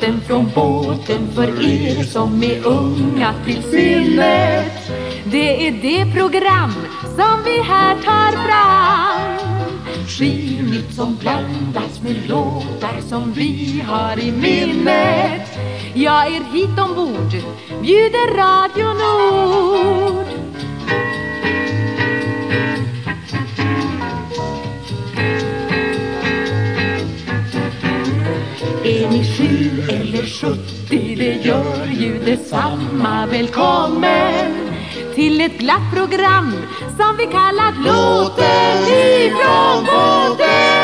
låten från båten för er som är unga till sinnet. Det är det program som vi här tar fram. Skivnytt som blandas med låtar som vi har i minnet. Jag är hit ombord, bjuder Radio Nord. Är ni 7 eller 70, det gör ju detsamma. Välkommen till ett glatt program som vi kallat Låten ifrån båten.